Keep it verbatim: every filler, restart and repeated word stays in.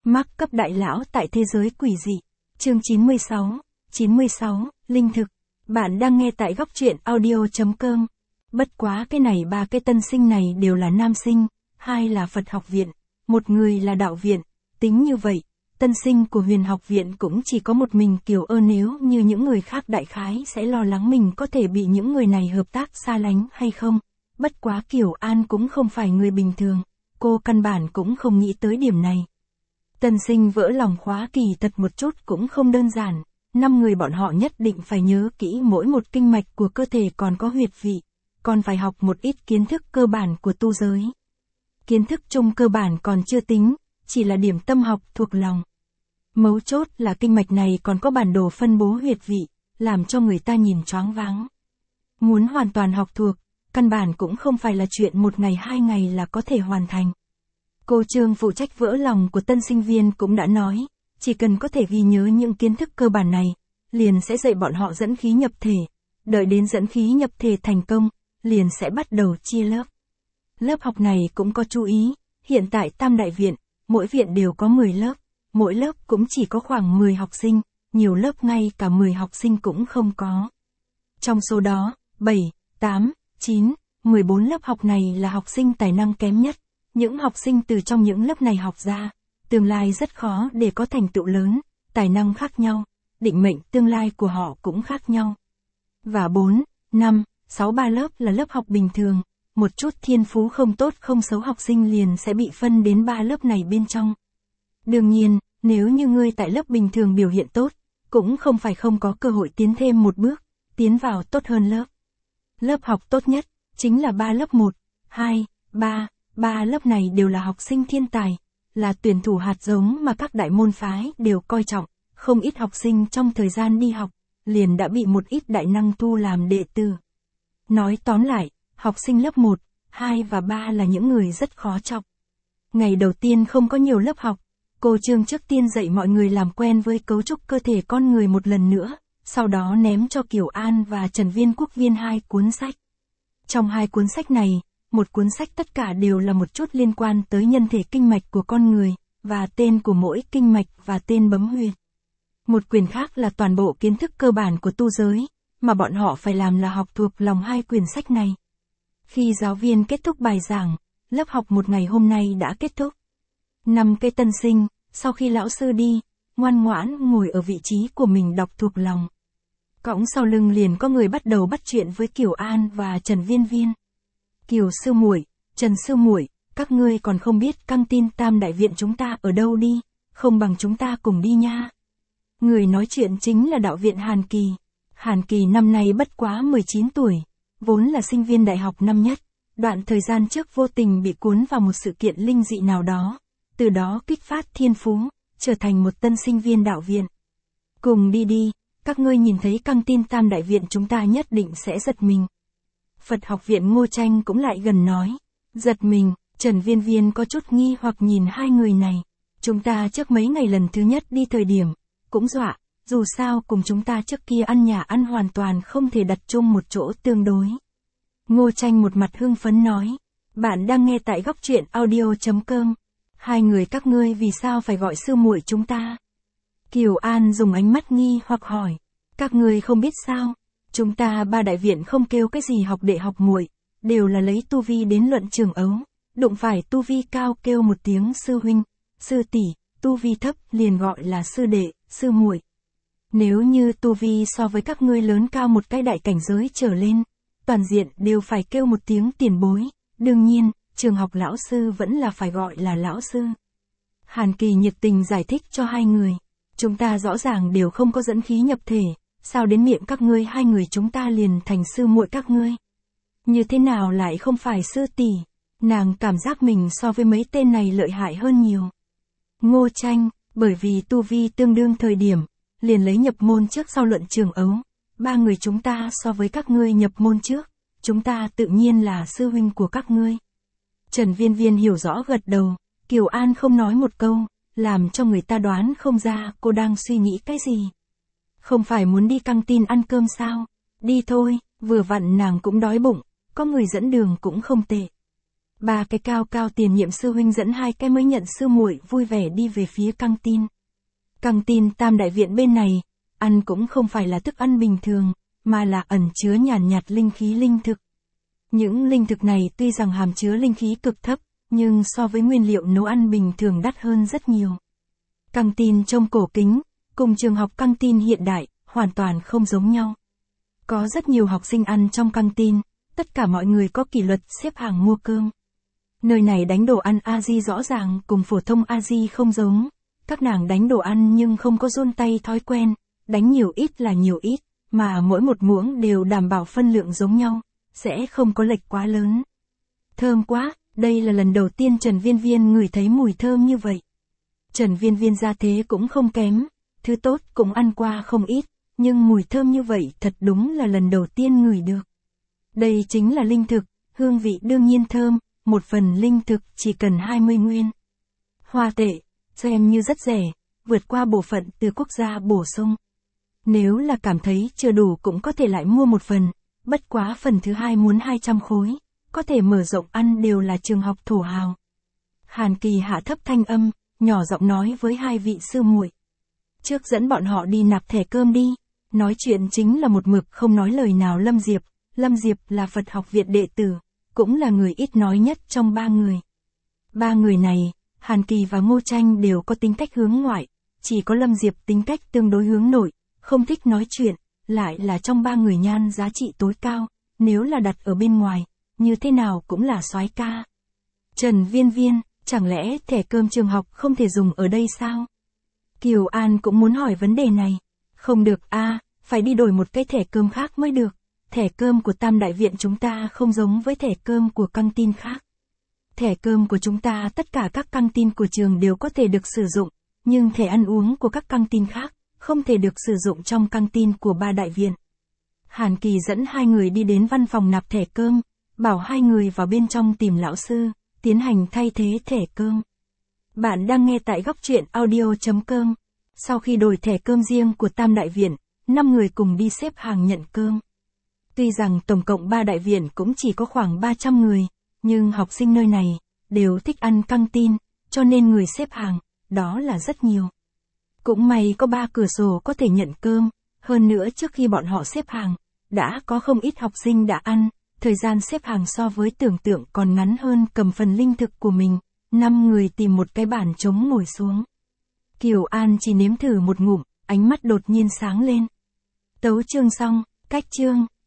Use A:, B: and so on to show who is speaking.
A: Mark cấp đại lão tại thế giới quỷ dị. Chương chín mươi sáu. chín mươi sáu, Linh thực. Bạn đang nghe tại góc truyện audio chấm com. Bất quá cái này ba cái tân sinh này đều là nam sinh, hai là Phật học viện, một người là đạo viện. Tính như vậy, tân sinh của huyền học viện cũng chỉ có một mình Kiều Ơ, nếu như những người khác đại khái sẽ lo lắng mình có thể bị những người này hợp tác xa lánh hay không. Bất quá Kiều An cũng không phải người bình thường, cô căn bản cũng không nghĩ tới điểm này. Tân sinh vỡ lòng khóa kỳ thật một chút cũng không đơn giản, năm người bọn họ nhất định phải nhớ kỹ mỗi một kinh mạch của cơ thể, còn có huyệt vị, còn phải học một ít kiến thức cơ bản của tu giới. Kiến thức chung cơ bản còn chưa tính, chỉ là điểm tâm học thuộc lòng. Mấu chốt là kinh mạch này còn có bản đồ phân bố huyệt vị, làm cho người ta nhìn choáng váng. Muốn hoàn toàn học thuộc, căn bản cũng không phải là chuyện một ngày hai ngày là có thể hoàn thành. Cô Trương phụ trách vỡ lòng của tân sinh viên cũng đã nói, chỉ cần có thể ghi nhớ những kiến thức cơ bản này, liền sẽ dạy bọn họ dẫn khí nhập thể, đợi đến dẫn khí nhập thể thành công, liền sẽ bắt đầu chia lớp. Lớp học này cũng có chú ý, hiện tại Tam Đại Viện, mỗi viện đều có mười lớp, mỗi lớp cũng chỉ có khoảng mười học sinh, nhiều lớp ngay cả mười học sinh cũng không có. Trong số đó, bảy, tám, chín, mười bốn lớp học này là học sinh tài năng kém nhất. Những học sinh từ trong những lớp này học ra, tương lai rất khó để có thành tựu lớn, tài năng khác nhau, định mệnh tương lai của họ cũng khác nhau. Và bốn, năm, sáu ba lớp là lớp học bình thường, một chút thiên phú không tốt không xấu học sinh liền sẽ bị phân đến ba lớp này bên trong. Đương nhiên, nếu như ngươi tại lớp bình thường biểu hiện tốt, cũng không phải không có cơ hội tiến thêm một bước, tiến vào tốt hơn lớp. Lớp học tốt nhất, chính là ba lớp một, hai, ba. Ba lớp này đều là học sinh thiên tài, là tuyển thủ hạt giống mà các đại môn phái đều coi trọng, không ít học sinh trong thời gian đi học, liền đã bị một ít đại năng thu làm đệ tử. Nói tóm lại, học sinh lớp một, hai và ba là những người rất khó chọc. Ngày đầu tiên không có nhiều lớp học, cô Trương trước tiên dạy mọi người làm quen với cấu trúc cơ thể con người một lần nữa, sau đó ném cho Kiều An và Trần Viên Quốc Viên hai cuốn sách. Trong hai cuốn sách này, một cuốn sách tất cả đều là một chút liên quan tới nhân thể kinh mạch của con người, và tên của mỗi kinh mạch và tên bấm huyệt. Một quyển khác là toàn bộ kiến thức cơ bản của tu giới, mà bọn họ phải làm là học thuộc lòng hai quyển sách này. Khi giáo viên kết thúc bài giảng, lớp học một ngày hôm nay đã kết thúc. Năm cây tân sinh, sau khi lão sư đi, ngoan ngoãn ngồi ở vị trí của mình đọc thuộc lòng. Cõng sau lưng liền có người bắt đầu bắt chuyện với Kiều An và Trần Viên Viên. Kiều sư muội, Trần sư muội, các ngươi còn không biết căng tin Tam Đại Viện chúng ta ở đâu đi, không bằng chúng ta cùng đi nha. Người nói chuyện chính là đạo viện Hàn Kỳ. Hàn Kỳ năm nay bất quá mười chín tuổi, vốn là sinh viên đại học năm nhất, đoạn thời gian trước vô tình bị cuốn vào một sự kiện linh dị nào đó, từ đó kích phát thiên phú, trở thành một tân sinh viên đạo viện. Cùng đi đi, các ngươi nhìn thấy căng tin Tam Đại Viện chúng ta nhất định sẽ giật mình. Phật học viện Ngô Tranh cũng lại gần nói. Giật mình, Trần Viên Viên có chút nghi hoặc nhìn hai người này. Chúng ta trước mấy ngày lần thứ nhất đi thời điểm, cũng dọa, dù sao cùng chúng ta trước kia ăn nhà ăn hoàn toàn không thể đặt chung một chỗ tương đối. Ngô Tranh một mặt hưng phấn nói. Bạn đang nghe tại góc truyện audio chấm com. Hai người các ngươi vì sao phải gọi sư muội chúng ta? Kiều An dùng ánh mắt nghi hoặc hỏi. Các ngươi không biết sao? Chúng ta ba đại viện không kêu cái gì học đệ học muội, đều là lấy tu vi đến luận trường ấu, đụng phải tu vi cao kêu một tiếng sư huynh, sư tỷ, tu vi thấp liền gọi là sư đệ, sư muội. Nếu như tu vi so với các ngươi lớn cao một cái đại cảnh giới trở lên, toàn diện đều phải kêu một tiếng tiền bối, đương nhiên, trường học lão sư vẫn là phải gọi là lão sư. Hàn Kỳ nhiệt tình giải thích cho hai người, chúng ta rõ ràng đều không có dẫn khí nhập thể. Sao đến miệng các ngươi hai người chúng ta liền thành sư muội các ngươi? Như thế nào lại không phải sư tỷ? Nàng cảm giác mình so với mấy tên này lợi hại hơn nhiều. Ngô Tranh, bởi vì tu vi tương đương thời điểm, liền lấy nhập môn trước sau luận trường ấu. Ba người chúng ta so với các ngươi nhập môn trước, chúng ta tự nhiên là sư huynh của các ngươi. Trần Viên Viên hiểu rõ gật đầu, Kiều An không nói một câu, làm cho người ta đoán không ra cô đang suy nghĩ cái gì. Không phải muốn đi căng tin ăn cơm sao? Đi thôi, vừa vặn nàng cũng đói bụng, có người dẫn đường cũng không tệ. Ba cái cao cao tiền nhiệm sư huynh dẫn hai cái mới nhận sư muội vui vẻ đi về phía căng tin. Căng tin Tam Đại Viện bên này, ăn cũng không phải là thức ăn bình thường, mà là ẩn chứa nhàn nhạt, nhạt linh khí linh thực. Những linh thực này tuy rằng hàm chứa linh khí cực thấp, nhưng so với nguyên liệu nấu ăn bình thường đắt hơn rất nhiều. Căng tin trông cổ kính, cùng trường học căng tin hiện đại, hoàn toàn không giống nhau. Có rất nhiều học sinh ăn trong căng tin, tất cả mọi người có kỷ luật xếp hàng mua cơm. Nơi này đánh đồ ăn A-di rõ ràng cùng phổ thông A-di không giống, các nàng đánh đồ ăn nhưng không có run tay thói quen, đánh nhiều ít là nhiều ít, mà mỗi một muỗng đều đảm bảo phân lượng giống nhau, sẽ không có lệch quá lớn. Thơm quá, đây là lần đầu tiên Trần Viên Viên ngửi thấy mùi thơm như vậy. Trần Viên Viên gia thế cũng không kém, thứ tốt cũng ăn qua không ít, nhưng mùi thơm như vậy thật đúng là lần đầu tiên ngửi được. Đây chính là linh thực, hương vị đương nhiên thơm, một phần linh thực chỉ cần hai mươi nguyên. Hoa tệ, xem như rất rẻ, vượt qua bộ phận từ quốc gia bổ sung. Nếu là cảm thấy chưa đủ cũng có thể lại mua một phần, bất quá phần thứ hai muốn hai trăm khối, có thể mở rộng ăn đều là trường học thổ hào. Hàn Kỳ hạ thấp thanh âm, nhỏ giọng nói với hai vị sư muội. Trước dẫn bọn họ đi nạp thẻ cơm đi, nói chuyện chính là một mực không nói lời nào Lâm Diệp. Lâm Diệp là Phật học viện đệ tử, cũng là người ít nói nhất trong ba người. Ba người này, Hàn Kỳ và Ngô Tranh đều có tính cách hướng ngoại, chỉ có Lâm Diệp tính cách tương đối hướng nội, không thích nói chuyện, lại là trong ba người nhan giá trị tối cao, nếu là đặt ở bên ngoài, như thế nào cũng là soái ca. Trần Viên Viên, chẳng lẽ thẻ cơm trường học không thể dùng ở đây sao? Kiều An cũng muốn hỏi vấn đề này. Không được a, à, phải đi đổi một cái thẻ cơm khác mới được. Thẻ cơm của Tam Đại Viện chúng ta không giống với thẻ cơm của căng tin khác. Thẻ cơm của chúng ta tất cả các căng tin của trường đều có thể được sử dụng, nhưng thẻ ăn uống của các căng tin khác không thể được sử dụng trong căng tin của ba đại viện. Hàn Kỳ dẫn hai người đi đến văn phòng nạp thẻ cơm, bảo hai người vào bên trong tìm lão sư, tiến hành thay thế thẻ cơm. Bạn đang nghe tại góc truyện audio chấm com. Sau khi đổi thẻ cơm riêng của Tam Đại Viện, năm người cùng đi xếp hàng nhận cơm. Tuy rằng tổng cộng ba đại viện cũng chỉ có khoảng ba trăm người, nhưng học sinh nơi này đều thích ăn căng tin, cho nên người xếp hàng, đó là rất nhiều. Cũng may có ba cửa sổ có thể nhận cơm, hơn nữa trước khi bọn họ xếp hàng, đã có không ít học sinh đã ăn, thời gian xếp hàng so với tưởng tượng còn ngắn hơn cầm phần linh thực của mình, năm người tìm một cái bàn trống ngồi xuống. Kiều An chỉ nếm thử một ngụm, ánh mắt đột nhiên sáng lên. Tấu chương xong, cách chương.